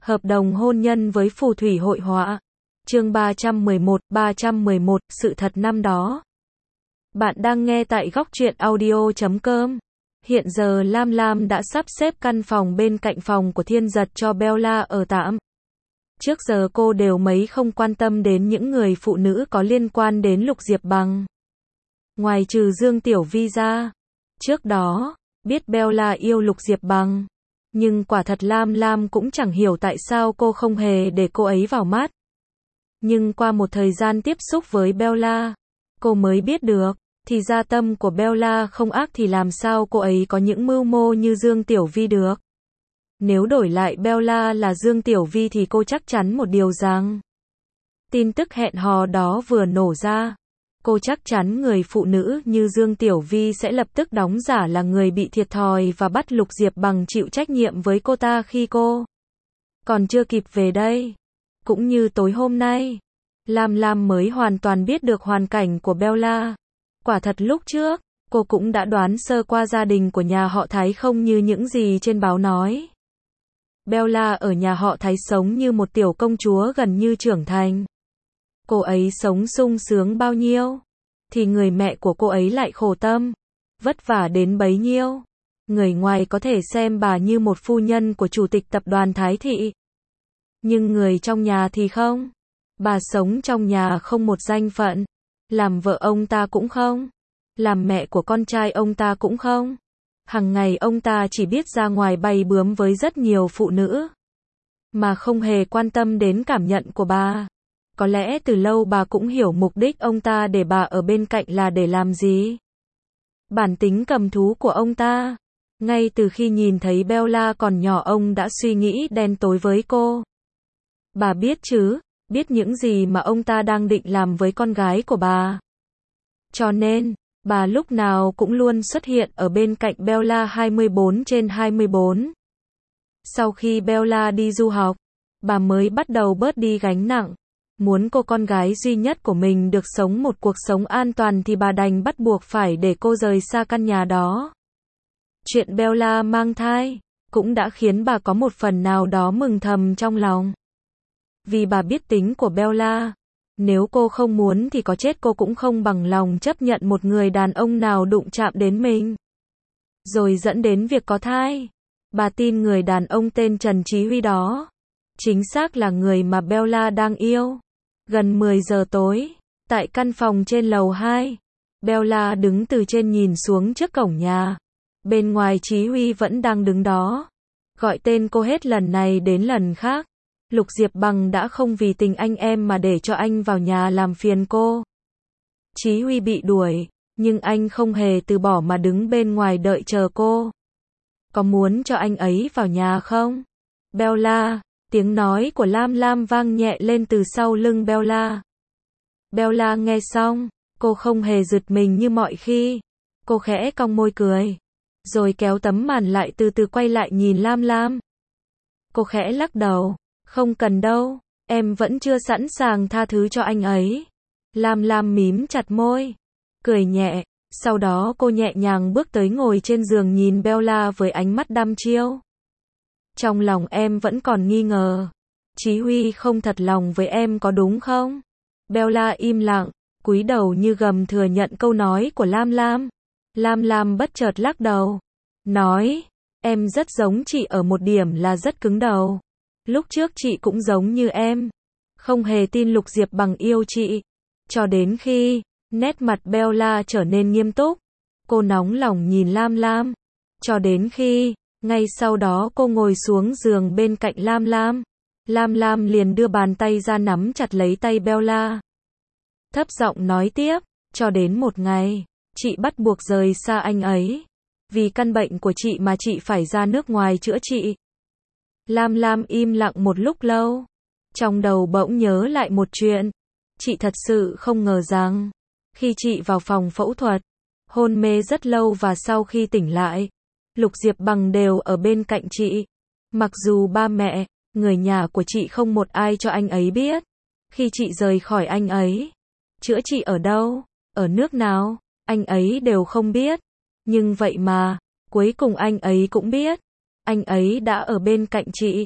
Hợp đồng hôn nhân với phù thủy hội họa. Chương 311, sự thật năm đó. Bạn đang nghe tại góc truyện audio.com. Hiện giờ Lam Lam đã sắp xếp căn phòng bên cạnh phòng của Thiên Giật cho Bella ở tạm. Trước giờ cô đều mấy không quan tâm đến những người phụ nữ có liên quan đến Lục Diệp Bằng. Ngoài trừ Dương Tiểu Vi ra. Trước đó, biết Bella yêu Lục Diệp Bằng. Nhưng quả thật Lam Lam cũng chẳng hiểu tại sao cô không hề để cô ấy vào mắt. Nhưng qua một thời gian tiếp xúc với Bella, cô mới biết được, thì ra tâm của Bella không ác thì làm sao cô ấy có những mưu mô như Dương Tiểu Vi được. Nếu đổi lại Bella là Dương Tiểu Vi thì cô chắc chắn một điều rằng, tin tức hẹn hò đó vừa nổ ra, cô chắc chắn người phụ nữ như Dương Tiểu Vi sẽ lập tức đóng giả là người bị thiệt thòi và bắt Lục Diệp Bằng chịu trách nhiệm với cô ta khi cô còn chưa kịp về đây. Cũng như tối hôm nay, Lam Lam mới hoàn toàn biết được hoàn cảnh của Bella. Quả thật lúc trước, cô cũng đã đoán sơ qua gia đình của nhà họ Thái không như những gì trên báo nói. Bella ở nhà họ Thái sống như một tiểu công chúa gần như trưởng thành. Cô ấy sống sung sướng bao nhiêu, thì người mẹ của cô ấy lại khổ tâm, vất vả đến bấy nhiêu. Người ngoài có thể xem bà như một phu nhân của chủ tịch tập đoàn Thái Thị. Nhưng người trong nhà thì không. Bà sống trong nhà không một danh phận. Làm vợ ông ta cũng không. Làm mẹ của con trai ông ta cũng không. Hằng ngày ông ta chỉ biết ra ngoài bay bướm với rất nhiều phụ nữ, mà không hề quan tâm đến cảm nhận của bà. Có lẽ từ lâu bà cũng hiểu mục đích ông ta để bà ở bên cạnh là để làm gì. Bản tính cầm thú của ông ta. Ngay từ khi nhìn thấy Bella còn nhỏ ông đã suy nghĩ đen tối với cô. Bà biết chứ, biết những gì mà ông ta đang định làm với con gái của bà. Cho nên, bà lúc nào cũng luôn xuất hiện ở bên cạnh Bella 24/24. Sau khi Bella đi du học, bà mới bắt đầu bớt đi gánh nặng. Muốn cô con gái duy nhất của mình được sống một cuộc sống an toàn thì bà đành bắt buộc phải để cô rời xa căn nhà đó. Chuyện Bella mang thai cũng đã khiến bà có một phần nào đó mừng thầm trong lòng. Vì bà biết tính của Bella, nếu cô không muốn thì có chết cô cũng không bằng lòng chấp nhận một người đàn ông nào đụng chạm đến mình, rồi dẫn đến việc có thai. Bà tin người đàn ông tên Trần Chí Huy đó chính xác là người mà Bella đang yêu. Gần 10 giờ tối, tại căn phòng trên lầu 2, Bella đứng từ trên nhìn xuống trước cổng nhà. Bên ngoài Chí Huy vẫn đang đứng đó, gọi tên cô hết lần này đến lần khác. Lục Diệp Bằng đã không vì tình anh em mà để cho anh vào nhà làm phiền cô. Chí Huy bị đuổi, nhưng anh không hề từ bỏ mà đứng bên ngoài đợi chờ cô. Có muốn cho anh ấy vào nhà không? Bella, tiếng nói của Lam Lam vang nhẹ lên từ sau lưng Bella. Bella nghe xong, cô không hề giật mình như mọi khi. Cô khẽ cong môi cười, rồi kéo tấm màn lại từ từ quay lại nhìn Lam Lam. Cô khẽ lắc đầu. Không cần đâu, em vẫn chưa sẵn sàng tha thứ cho anh ấy. Lam Lam mím chặt môi, cười nhẹ, sau đó cô nhẹ nhàng bước tới ngồi trên giường nhìn Bella với ánh mắt đăm chiêu. Trong lòng em vẫn còn nghi ngờ, Chí Huy không thật lòng với em có đúng không? Bella im lặng, cúi đầu như gầm thừa nhận câu nói của Lam Lam. Lam Lam bất chợt lắc đầu, nói, em rất giống chị ở một điểm là rất cứng đầu. Lúc trước chị cũng giống như em, không hề tin Lục Diệp Bằng yêu chị. Cho đến khi, nét mặt Bella trở nên nghiêm túc, cô nóng lòng nhìn Lam Lam. Cho đến khi, ngay sau đó cô ngồi xuống giường bên cạnh Lam Lam. Lam Lam liền đưa bàn tay ra nắm chặt lấy tay Bella. Thấp giọng nói tiếp, cho đến một ngày, chị bắt buộc rời xa anh ấy. Vì căn bệnh của chị mà chị phải ra nước ngoài chữa trị. Lam Lam im lặng một lúc lâu. Trong đầu bỗng nhớ lại một chuyện. Chị thật sự không ngờ rằng, khi chị vào phòng phẫu thuật, hôn mê rất lâu và sau khi tỉnh lại, Lục Diệp Bằng đều ở bên cạnh chị. Mặc dù ba mẹ, người nhà của chị không một ai cho anh ấy biết. Khi chị rời khỏi anh ấy, chữa trị ở đâu, ở nước nào, anh ấy đều không biết. Nhưng vậy mà, cuối cùng anh ấy cũng biết. Anh ấy đã ở bên cạnh chị.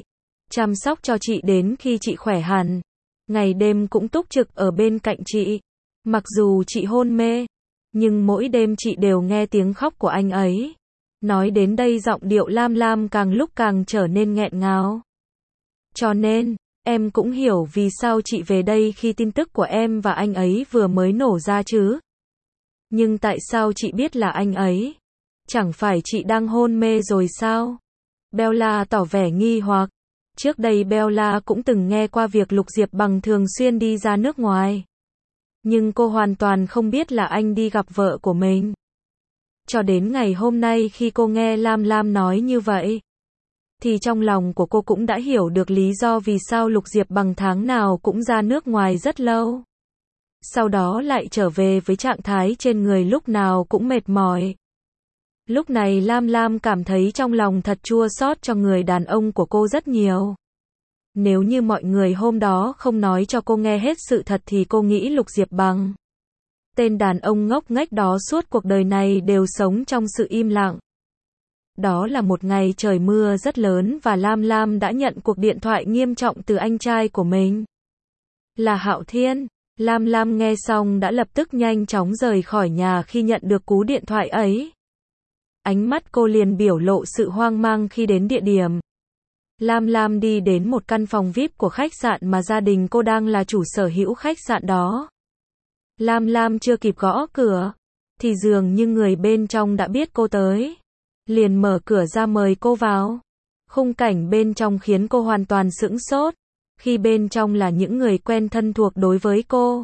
chăm sóc cho chị đến khi chị khỏe hẳn. Ngày đêm cũng túc trực ở bên cạnh chị. Mặc dù chị hôn mê, nhưng mỗi đêm chị đều nghe tiếng khóc của anh ấy. Nói đến đây giọng điệu Lam Lam càng lúc càng trở nên nghẹn ngào. Cho nên, em cũng hiểu vì sao chị về đây khi tin tức của em và anh ấy vừa mới nổ ra chứ. Nhưng tại sao chị biết là anh ấy? Chẳng phải chị đang hôn mê rồi sao? Bella tỏ vẻ nghi hoặc. Trước đây Bella cũng từng nghe qua việc Lục Diệp Bằng thường xuyên đi ra nước ngoài. Nhưng cô hoàn toàn không biết là anh đi gặp vợ của mình. Cho đến ngày hôm nay khi cô nghe Lam Lam nói như vậy, thì trong lòng của cô cũng đã hiểu được lý do vì sao Lục Diệp Bằng tháng nào cũng ra nước ngoài rất lâu. Sau đó lại trở về với trạng thái trên người lúc nào cũng mệt mỏi. Lúc này Lam Lam cảm thấy trong lòng thật chua xót cho người đàn ông của cô rất nhiều. Nếu như mọi người hôm đó không nói cho cô nghe hết sự thật thì cô nghĩ Lục Diệp Bằng, tên đàn ông ngốc nghếch đó suốt cuộc đời này đều sống trong sự im lặng. Đó là một ngày trời mưa rất lớn và Lam Lam đã nhận cuộc điện thoại nghiêm trọng từ anh trai của mình. Là Hạo Thiên. Lam Lam nghe xong đã lập tức nhanh chóng rời khỏi nhà khi nhận được cú điện thoại ấy. Ánh mắt cô liền biểu lộ sự hoang mang khi đến địa điểm. Lam Lam đi đến một căn phòng VIP của khách sạn mà gia đình cô đang là chủ sở hữu khách sạn đó. Lam Lam chưa kịp gõ cửa, thì dường như người bên trong đã biết cô tới. Liền mở cửa ra mời cô vào. Khung cảnh bên trong khiến cô hoàn toàn sững sốt, khi bên trong là những người quen thân thuộc đối với cô.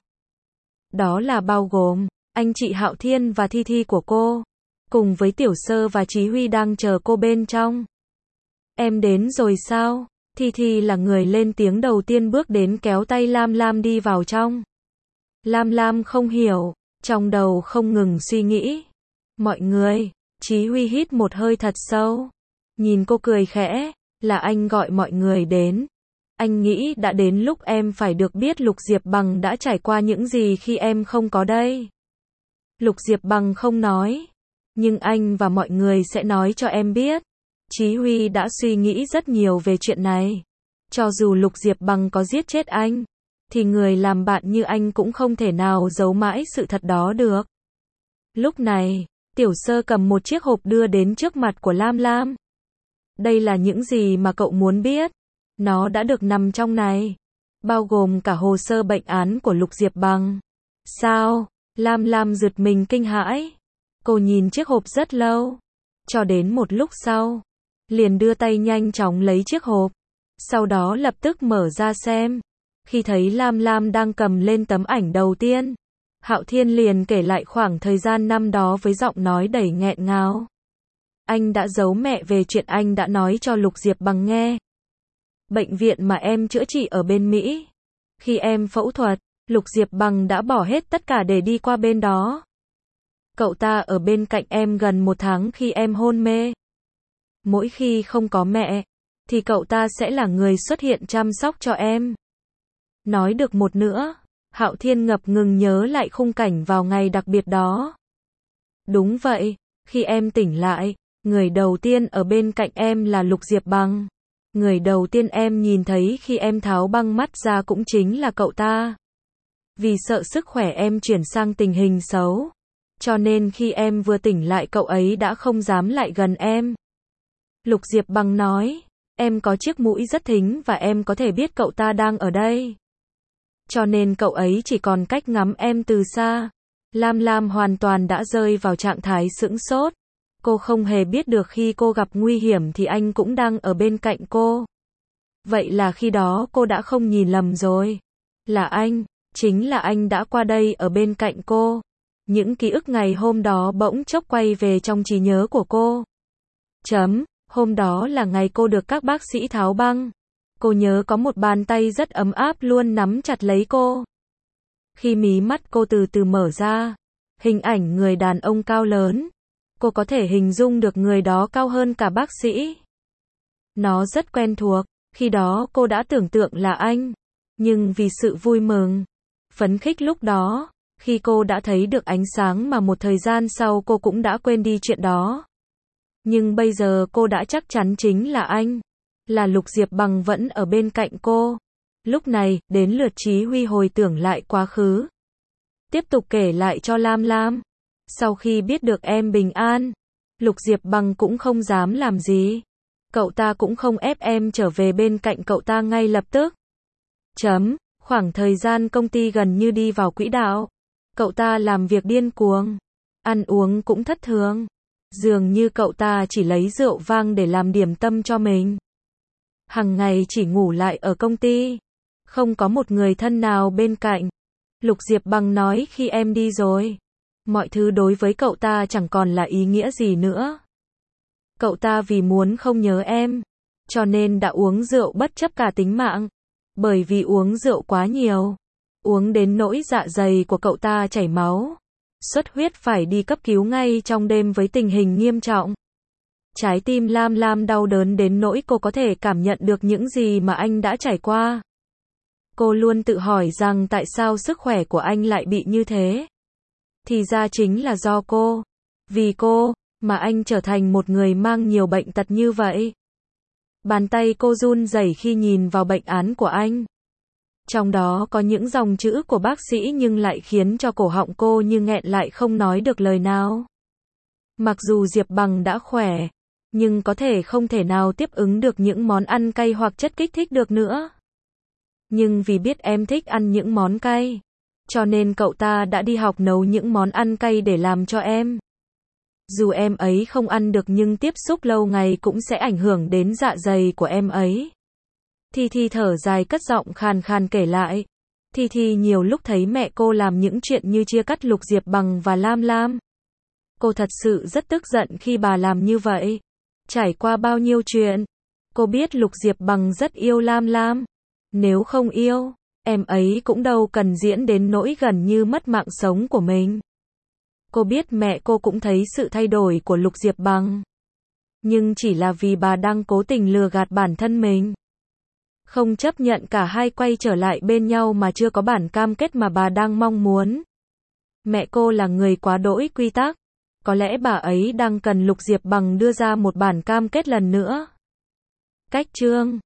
Đó là bao gồm anh chị Hạo Thiên và Thi Thi của cô, cùng với Tiểu Sơ và Chí Huy đang chờ cô bên trong. Em đến rồi sao? Thi Thi là người lên tiếng đầu tiên bước đến kéo tay Lam Lam đi vào trong. Lam Lam không hiểu, trong đầu không ngừng suy nghĩ. Mọi người, Chí Huy hít một hơi thật sâu. Nhìn cô cười khẽ, là anh gọi mọi người đến. Anh nghĩ đã đến lúc em phải được biết Lục Diệp Bằng đã trải qua những gì khi em không có đây. Lục Diệp Bằng không nói, nhưng anh và mọi người sẽ nói cho em biết. Chí Huy đã suy nghĩ rất nhiều về chuyện này. Cho dù Lục Diệp Bằng có giết chết anh, thì người làm bạn như anh cũng không thể nào giấu mãi sự thật đó được. Lúc này, Tiểu Sơ cầm một chiếc hộp đưa đến trước mặt của Lam Lam. Đây là những gì mà cậu muốn biết. Nó đã được nằm trong này, bao gồm cả hồ sơ bệnh án của Lục Diệp Bằng. Sao? Lam Lam giật mình kinh hãi. Cô nhìn chiếc hộp rất lâu, cho đến một lúc sau, liền đưa tay nhanh chóng lấy chiếc hộp, sau đó lập tức mở ra xem. Khi thấy Lam Lam đang cầm lên tấm ảnh đầu tiên, Hạo Thiên liền kể lại khoảng thời gian năm đó với giọng nói đầy nghẹn ngào. Anh đã giấu mẹ về chuyện anh đã nói cho Lục Diệp Bằng nghe. Bệnh viện mà em chữa trị ở bên Mỹ. Khi em phẫu thuật, Lục Diệp Bằng đã bỏ hết tất cả để đi qua bên đó. Cậu ta ở bên cạnh em gần 1 tháng khi em hôn mê. Mỗi khi không có mẹ, thì cậu ta sẽ là người xuất hiện chăm sóc cho em. Nói được một nữa, Hạo Thiên ngập ngừng nhớ lại khung cảnh vào ngày đặc biệt đó. Đúng vậy, khi em tỉnh lại, người đầu tiên ở bên cạnh em là Lục Diệp Bằng. Người đầu tiên em nhìn thấy khi em tháo băng mắt ra cũng chính là cậu ta. Vì sợ sức khỏe em chuyển sang tình hình xấu, cho nên khi em vừa tỉnh lại cậu ấy đã không dám lại gần em. Lục Diệp Bằng nói, em có chiếc mũi rất thính và em có thể biết cậu ta đang ở đây. Cho nên cậu ấy chỉ còn cách ngắm em từ xa. Lam Lam hoàn toàn đã rơi vào trạng thái sững sốt. Cô không hề biết được khi cô gặp nguy hiểm thì anh cũng đang ở bên cạnh cô. Vậy là khi đó cô đã không nhìn lầm rồi. Là anh, chính là anh đã qua đây ở bên cạnh cô. Những ký ức ngày hôm đó bỗng chốc quay về trong trí nhớ của cô. Hôm đó là ngày cô được các bác sĩ tháo băng. Cô nhớ có một bàn tay rất ấm áp luôn nắm chặt lấy cô. Khi mí mắt cô từ từ mở ra, hình ảnh người đàn ông cao lớn. Cô có thể hình dung được người đó cao hơn cả bác sĩ. Nó rất quen thuộc, khi đó cô đã tưởng tượng là anh. Nhưng vì sự vui mừng, phấn khích lúc đó, khi cô đã thấy được ánh sáng mà một thời gian sau cô cũng đã quên đi chuyện đó. Nhưng bây giờ cô đã chắc chắn chính là anh. là Lục Diệp Bằng vẫn ở bên cạnh cô. Lúc này, đến lượt Chí Huy hồi tưởng lại quá khứ. Tiếp tục kể lại cho Lam Lam. Sau khi biết được em bình an, Lục Diệp Bằng cũng không dám làm gì. Cậu ta cũng không ép em trở về bên cạnh cậu ta ngay lập tức. Khoảng thời gian công ty gần như đi vào quỹ đạo. Cậu ta làm việc điên cuồng. Ăn uống cũng thất thường. Dường như cậu ta chỉ lấy rượu vang để làm điểm tâm cho mình. Hằng ngày chỉ ngủ lại ở công ty. Không có một người thân nào bên cạnh. Lục Diệp Bằng nói khi em đi rồi, mọi thứ đối với cậu ta chẳng còn là ý nghĩa gì nữa. Cậu ta vì muốn không nhớ em, cho nên đã uống rượu bất chấp cả tính mạng. Bởi vì uống rượu quá nhiều, uống đến nỗi dạ dày của cậu ta chảy máu. Xuất huyết phải đi cấp cứu ngay trong đêm với tình hình nghiêm trọng. Trái tim Lam Lam đau đớn đến nỗi cô có thể cảm nhận được những gì mà anh đã trải qua. Cô luôn tự hỏi rằng tại sao sức khỏe của anh lại bị như thế. Thì ra chính là do cô. Vì cô, mà anh trở thành một người mang nhiều bệnh tật như vậy. Bàn tay cô run rẩy khi nhìn vào bệnh án của anh. Trong đó có những dòng chữ của bác sĩ nhưng lại khiến cho cổ họng cô như nghẹn lại không nói được lời nào. Mặc dù Diệp Bằng đã khỏe, nhưng có thể không thể nào tiếp ứng được những món ăn cay hoặc chất kích thích được nữa. Nhưng vì biết em thích ăn những món cay, cho nên cậu ta đã đi học nấu những món ăn cay để làm cho em. Dù em ấy không ăn được nhưng tiếp xúc lâu ngày cũng sẽ ảnh hưởng đến dạ dày của em ấy. Thi Thi thở dài cất giọng khàn khàn kể lại. Thi Thi nhiều lúc thấy mẹ cô làm những chuyện như chia cắt Lục Diệp Bằng và Lam Lam. Cô thật sự rất tức giận khi bà làm như vậy. Trải qua bao nhiêu chuyện, cô biết Lục Diệp Bằng rất yêu Lam Lam. Nếu không yêu, em ấy cũng đâu cần diễn đến nỗi gần như mất mạng sống của mình. Cô biết mẹ cô cũng thấy sự thay đổi của Lục Diệp Bằng. Nhưng chỉ là vì bà đang cố tình lừa gạt bản thân mình. Không chấp nhận cả hai quay trở lại bên nhau mà chưa có bản cam kết mà bà đang mong muốn. Mẹ cô là người quá đỗi quy tắc. Có lẽ bà ấy đang cần Lục Diệp Bằng đưa ra một bản cam kết lần nữa. Cách chương